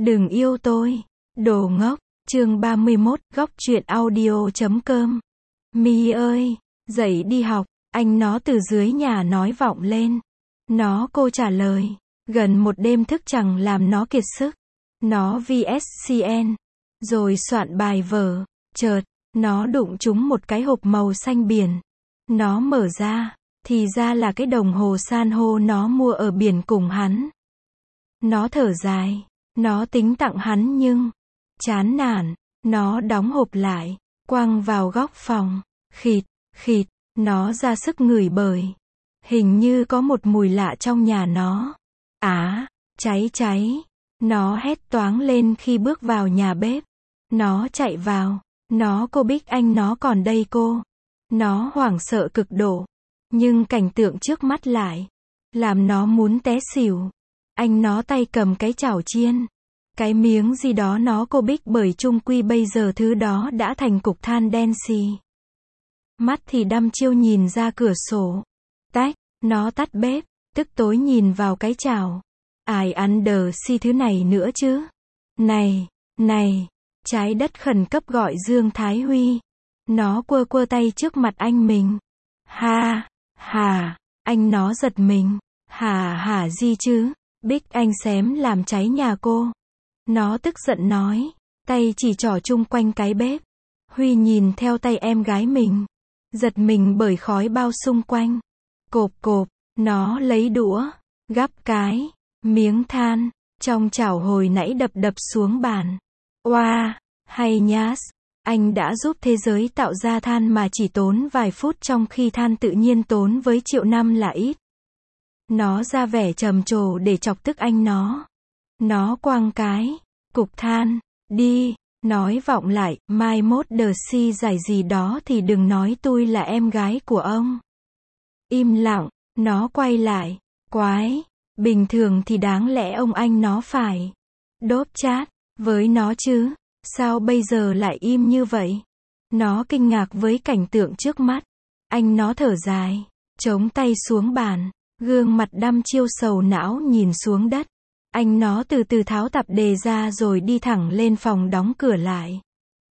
Đừng yêu tôi. Đồ ngốc. Chương 31, góc truyện audio.com. Mi ơi, dậy đi học. Anh nó từ dưới nhà nói vọng lên. Cô trả lời. Gần một đêm thức chẳng làm nó kiệt sức. Nó VSCN. Rồi soạn bài vở. Chợt, nó đụng trúng một cái hộp màu xanh biển. Nó mở ra, thì ra là cái đồng hồ san hô nó mua ở biển cùng hắn. Nó thở dài. Nó tính tặng hắn nhưng chán nản. Nó đóng hộp lại, quăng vào góc phòng. Khịt, khịt, nó ra sức ngửi bời. Hình như có một mùi lạ trong nhà nó. Cháy cháy. Nó hét toáng lên khi bước vào nhà bếp. Nó chạy vào. Cô Bích Anh nó còn đây cô. Nó hoảng sợ cực độ. Nhưng cảnh tượng trước mắt lại làm nó muốn té xỉu. Anh nó tay cầm cái chảo chiên. Cái miếng gì đó cô Bích bởi chung quy bây giờ thứ đó đã thành cục than đen xì. Mắt thì đăm chiêu nhìn ra cửa sổ. Nó tắt bếp, tức tối nhìn vào cái chảo. Ai ăn đờ si thứ này nữa chứ? Này, trái đất khẩn cấp gọi Dương Thái Huy. Nó quơ tay trước mặt anh mình. Anh nó giật mình. Hả gì chứ? Bích Anh xém làm cháy nhà cô. Nó tức giận nói, tay chỉ trỏ chung quanh cái bếp. Huy nhìn theo tay em gái mình, giật mình bởi khói bao xung quanh. Cộp, nó lấy đũa, gắp cái miếng than trong chảo hồi nãy đập xuống bàn. Oa, hay nhás, anh đã giúp thế giới tạo ra than mà chỉ tốn vài phút trong khi than tự nhiên tốn với triệu năm là ít. Nó ra vẻ trầm trồ để chọc tức anh nó. Nó quăng cái cục than đi, nói vọng lại, mai mốt đờ si giải gì đó thì đừng nói tôi là em gái của ông. Im lặng, nó quay lại, quái, bình thường thì đáng lẽ ông anh nó phải đốp chát với nó chứ, sao bây giờ lại im như vậy? Nó kinh ngạc với cảnh tượng trước mắt. Anh nó thở dài, chống tay xuống bàn, gương mặt đăm chiêu sầu não nhìn xuống đất. Anh nó từ từ tháo tạp dề ra rồi đi thẳng lên phòng đóng cửa lại.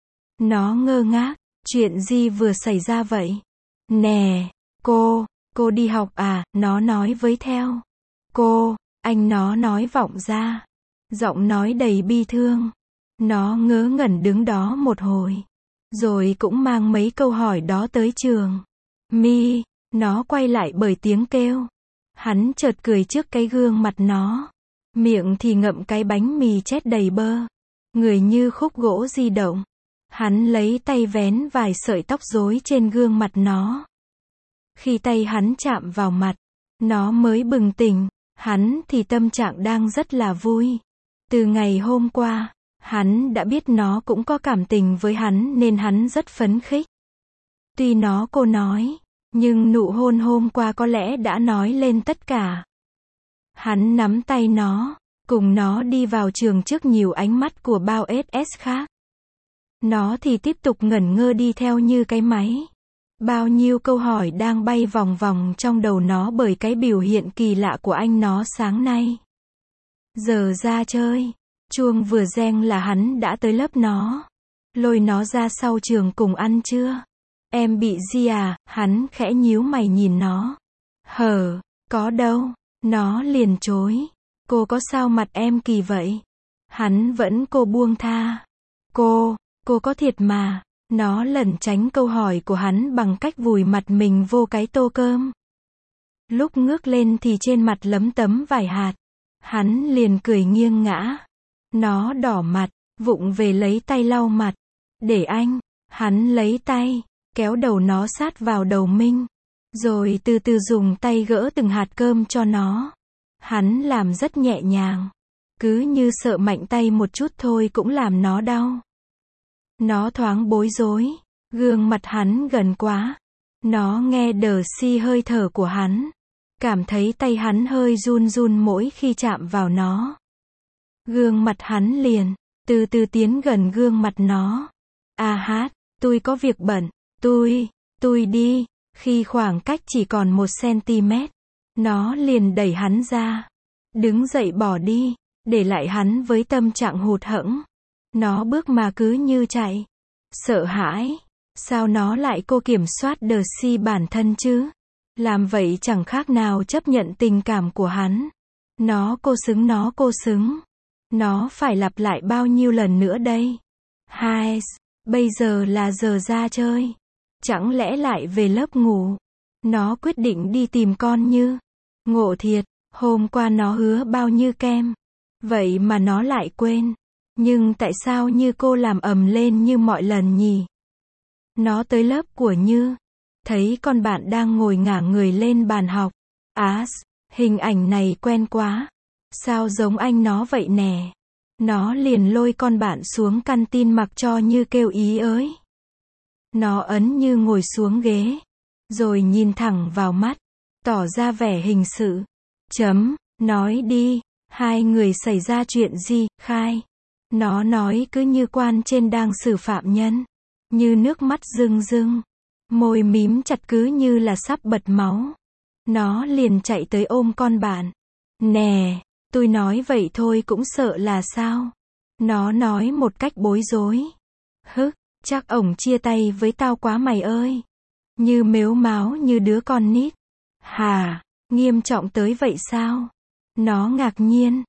Nó ngơ ngác, chuyện gì vừa xảy ra vậy? Nè, cô đi học à? Nó nói với theo. Cô, anh nó nói vọng ra. Giọng nói đầy bi thương. Nó ngớ ngẩn đứng đó một hồi. Rồi cũng mang mấy câu hỏi đó tới trường. Mi, nó quay lại bởi tiếng kêu. Hắn chợt cười trước cái gương mặt nó. Miệng thì ngậm cái bánh mì chét đầy bơ. Người như khúc gỗ di động. Hắn lấy tay vén vài sợi tóc rối trên gương mặt nó. Khi tay hắn chạm vào mặt, nó mới bừng tỉnh. Hắn thì tâm trạng đang rất là vui. Từ ngày hôm qua, hắn đã biết nó cũng có cảm tình với hắn nên hắn rất phấn khích. Tuy cô nói, nhưng nụ hôn hôm qua có lẽ đã nói lên tất cả. Hắn nắm tay nó, cùng nó đi vào trường trước nhiều ánh mắt của bao SS khác. Nó thì tiếp tục ngẩn ngơ đi theo như cái máy. Bao nhiêu câu hỏi đang bay vòng vòng trong đầu nó bởi cái biểu hiện kỳ lạ của anh nó sáng nay. Giờ ra chơi, chuông vừa reng là hắn đã tới lớp nó. Lôi nó ra sau trường cùng ăn trưa. Em bị gì à? Hắn khẽ nhíu mày nhìn nó. Có đâu. Nó liền chối. Cô có sao mặt em kỳ vậy? Hắn vẫn buông tha. Cô có thiệt mà. Nó lẩn tránh câu hỏi của hắn bằng cách vùi mặt mình vô cái tô cơm. Lúc ngước lên thì trên mặt lấm tấm vài hạt. Hắn liền cười nghiêng ngã. Nó đỏ mặt, vụng về lấy tay lau mặt. Để anh. Hắn lấy tay, kéo đầu nó sát vào đầu Minh. Rồi từ từ dùng tay gỡ từng hạt cơm cho nó. Hắn làm rất nhẹ nhàng. Cứ như sợ mạnh tay một chút thôi cũng làm nó đau. Nó thoáng bối rối. Gương mặt hắn gần quá. Nó nghe đờ si hơi thở của hắn. Cảm thấy tay hắn hơi run run mỗi khi chạm vào nó. Gương mặt hắn liền từ từ tiến gần gương mặt nó. Tôi có việc bận. Tôi đi. Khi khoảng cách chỉ còn 1 cm, nó liền đẩy hắn ra. Đứng dậy bỏ đi. để lại hắn với tâm trạng hụt hẫng. Nó bước mà cứ như chạy. Sợ hãi. Sao nó lại cô kiểm soát Darcy bản thân chứ? Làm vậy chẳng khác nào chấp nhận tình cảm của hắn. Nó cô xứng. Nó phải lặp lại bao nhiêu lần nữa đây? Hai, bây giờ là giờ ra chơi. Chẳng lẽ lại về lớp ngủ? Nó quyết định đi tìm con Như. Ngộ thiệt, hôm qua nó hứa bao nhiêu kem. Vậy mà nó lại quên. Nhưng tại sao Như cô làm ầm lên như mọi lần nhỉ? Nó tới lớp của Như. Thấy con bạn đang ngồi ngả người lên bàn học. Hình ảnh này quen quá. Sao giống anh nó vậy nè? Nó liền lôi con bạn xuống canteen mặc cho Như kêu ý ới. Nó ấn Như ngồi xuống ghế. Rồi nhìn thẳng vào mắt. Tỏ ra vẻ hình sự. Nói đi. Hai người xảy ra chuyện gì, khai. Nó nói cứ như quan trên đang xử phạm nhân. Như nước mắt rưng rưng. Môi mím chặt cứ như là sắp bật máu. Nó liền chạy tới ôm con bạn. Nè, tôi nói vậy thôi cũng sợ là sao? Nó nói một cách bối rối. Chắc ổng chia tay với tao quá mày ơi. Như mếu máo như đứa con nít. Hả, nghiêm trọng tới vậy sao? Nó ngạc nhiên.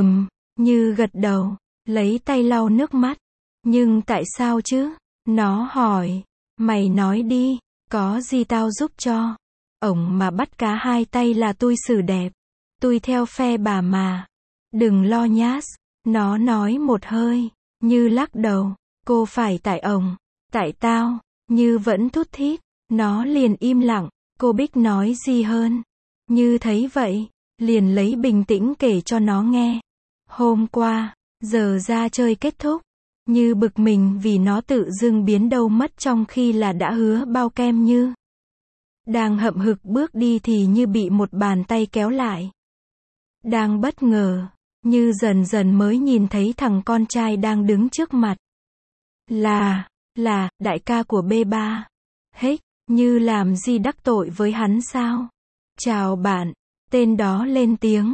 Như gật đầu, lấy tay lau nước mắt. Nhưng tại sao chứ? Nó hỏi. Mày nói đi, có gì tao giúp cho. Ổng mà bắt cá hai tay là tôi xử đẹp. Tôi theo phe bà mà. Đừng lo nhát. Nó nói một hơi. Như lắc đầu. Cô phải tại ổng. Tại tao. Như vẫn thút thít. Nó liền im lặng. Cô Bích nói gì hơn. Như thấy vậy. Liền lấy bình tĩnh kể cho nó nghe. Hôm qua, giờ ra chơi kết thúc. Như bực mình vì nó tự dưng biến đâu mất trong khi là đã hứa bao kem Như. Đang hậm hực bước đi thì Như bị một bàn tay kéo lại. Đang bất ngờ, Như dần dần mới nhìn thấy thằng con trai đang đứng trước mặt. Là, đại ca của B3. Như làm gì đắc tội với hắn sao? Chào bạn, tên đó lên tiếng.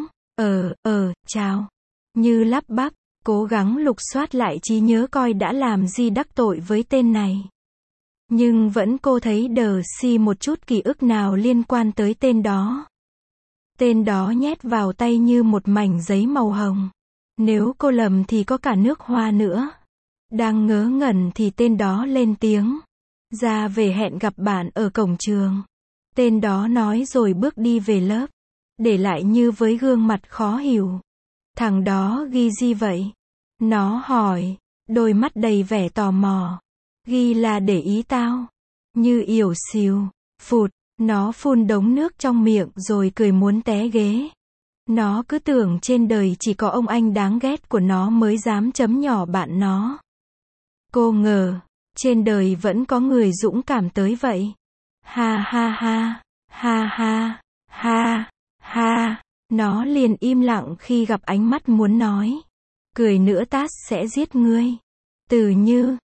Chào. Như lắp bắp, cố gắng lục soát lại trí nhớ coi đã làm gì đắc tội với tên này. Nhưng vẫn cô thấy Darcy một chút ký ức nào liên quan tới tên đó. Tên đó nhét vào tay như một mảnh giấy màu hồng. Nếu cô lầm thì có cả nước hoa nữa. Đang ngớ ngẩn thì tên đó lên tiếng. Ra về hẹn gặp bạn ở cổng trường. Tên đó nói rồi bước đi về lớp. Để lại Như với gương mặt khó hiểu. Thằng đó ghi gì vậy? Nó hỏi. Đôi mắt đầy vẻ tò mò. Ghi là để ý tao. Như ỉu xìu. Phụt. Nó phun đống nước trong miệng rồi cười muốn té ghế. Nó cứ tưởng trên đời chỉ có ông anh đáng ghét của nó mới dám chấm nhỏ bạn nó. Cô ngờ. Trên đời vẫn có người dũng cảm tới vậy. Ha ha ha. Ha ha. Ha. Ha. Nó liền im lặng khi gặp ánh mắt muốn nói. Cười nữa tát sẽ giết ngươi. Từ Như.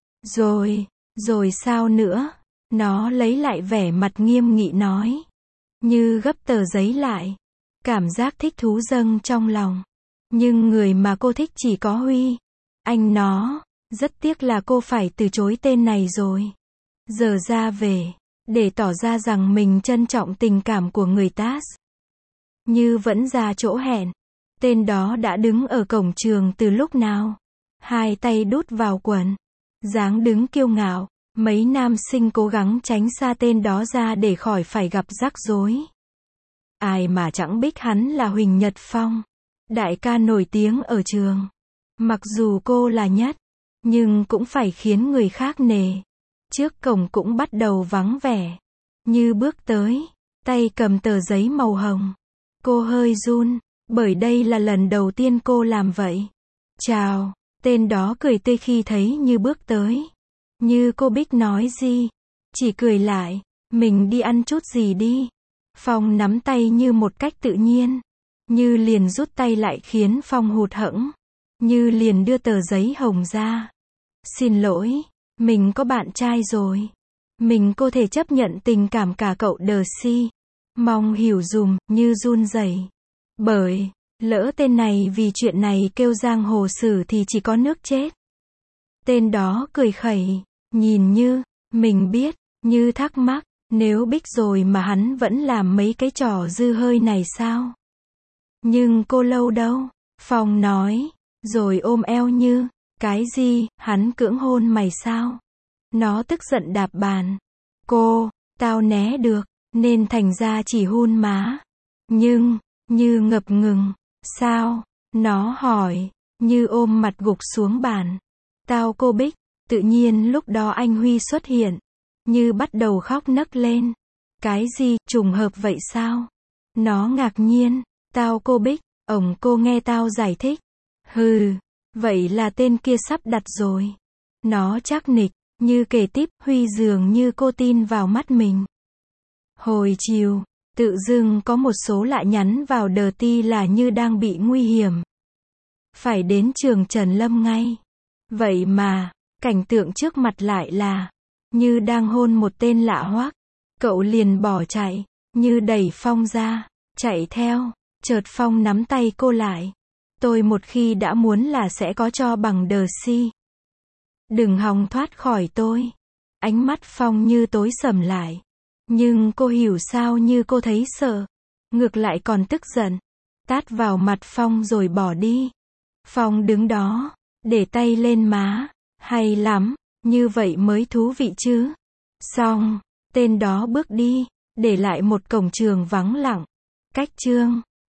Rồi sao nữa? Nó lấy lại vẻ mặt nghiêm nghị nói. Như gấp tờ giấy lại. Cảm giác thích thú dâng trong lòng. Nhưng người mà cô thích chỉ có Huy. Anh nó. Rất tiếc là cô phải từ chối tên này rồi. Giờ ra về. Để tỏ ra rằng mình trân trọng tình cảm của người ta. Như vẫn ra chỗ hẹn. Tên đó đã đứng ở cổng trường từ lúc nào. Hai tay đút vào quần. Dáng đứng kiêu ngạo. Mấy nam sinh cố gắng tránh xa tên đó ra để khỏi phải gặp rắc rối. Ai mà chẳng biết hắn là Huỳnh Nhật Phong. Đại ca nổi tiếng ở trường. Mặc dù cô là nhất. Nhưng cũng phải khiến người khác nể. Trước cổng cũng bắt đầu vắng vẻ. Như bước tới. Tay cầm tờ giấy màu hồng. Cô hơi run. Bởi đây là lần đầu tiên cô làm vậy. Chào. Tên đó cười tươi khi thấy Như bước tới. Như cô Bích nói gì? Chỉ cười lại. Mình đi ăn chút gì đi. Phong nắm tay Như một cách tự nhiên. Như liền rút tay lại khiến Phong hụt hẫng. Như liền đưa tờ giấy hồng ra. Xin lỗi. Mình có bạn trai rồi. Mình có thể chấp nhận tình cảm cả cậu Darcy. Mong hiểu dùm. Như run rẩy. Bởi Lỡ tên này vì chuyện này kêu giang hồ sử thì chỉ có nước chết. Tên đó cười khẩy, nhìn Như, mình biết, Như thắc mắc, nếu Bích rồi mà hắn vẫn làm mấy cái trò dư hơi này sao? Nhưng cô Lâu đâu? Phong nói, rồi ôm eo Như, cái gì, hắn cưỡng hôn mày sao? Nó tức giận đạp bàn. Cô, tao né được, nên thành ra chỉ hôn má. Nhưng, Như ngập ngừng, sao? Nó hỏi, Như ôm mặt gục xuống bàn. Tao cô Bích, tự nhiên lúc đó anh Huy xuất hiện. Như bắt đầu khóc nấc lên. Cái gì, trùng hợp vậy sao? Nó ngạc nhiên, tao cô Bích, cô nghe tao giải thích. Hừ, vậy là tên kia sắp đặt rồi. Nó chắc nịch, Như kể tiếp, Huy dường như cô tin vào mắt mình. Hồi chiều, tự dưng có một số lạ nhắn vào đờ ti là Như đang bị nguy hiểm. Phải đến trường Trần Lâm ngay. Vậy mà, cảnh tượng trước mặt lại là Như đang hôn một tên lạ hoắc. Cậu liền bỏ chạy. Như đẩy Phong ra, chạy theo. Chợt Phong nắm tay cô lại. Tôi một khi đã muốn là sẽ có cho bằng đờ si. Đừng hòng thoát khỏi tôi. Ánh mắt Phong Như tối sầm lại. Nhưng cô hiểu sao Như cô thấy sợ. Ngược lại còn tức giận. Tát vào mặt Phong rồi bỏ đi. Phong đứng đó, để tay lên má. Hay lắm, như vậy mới thú vị chứ. Xong, tên đó bước đi, để lại một cổng trường vắng lặng. Cách chương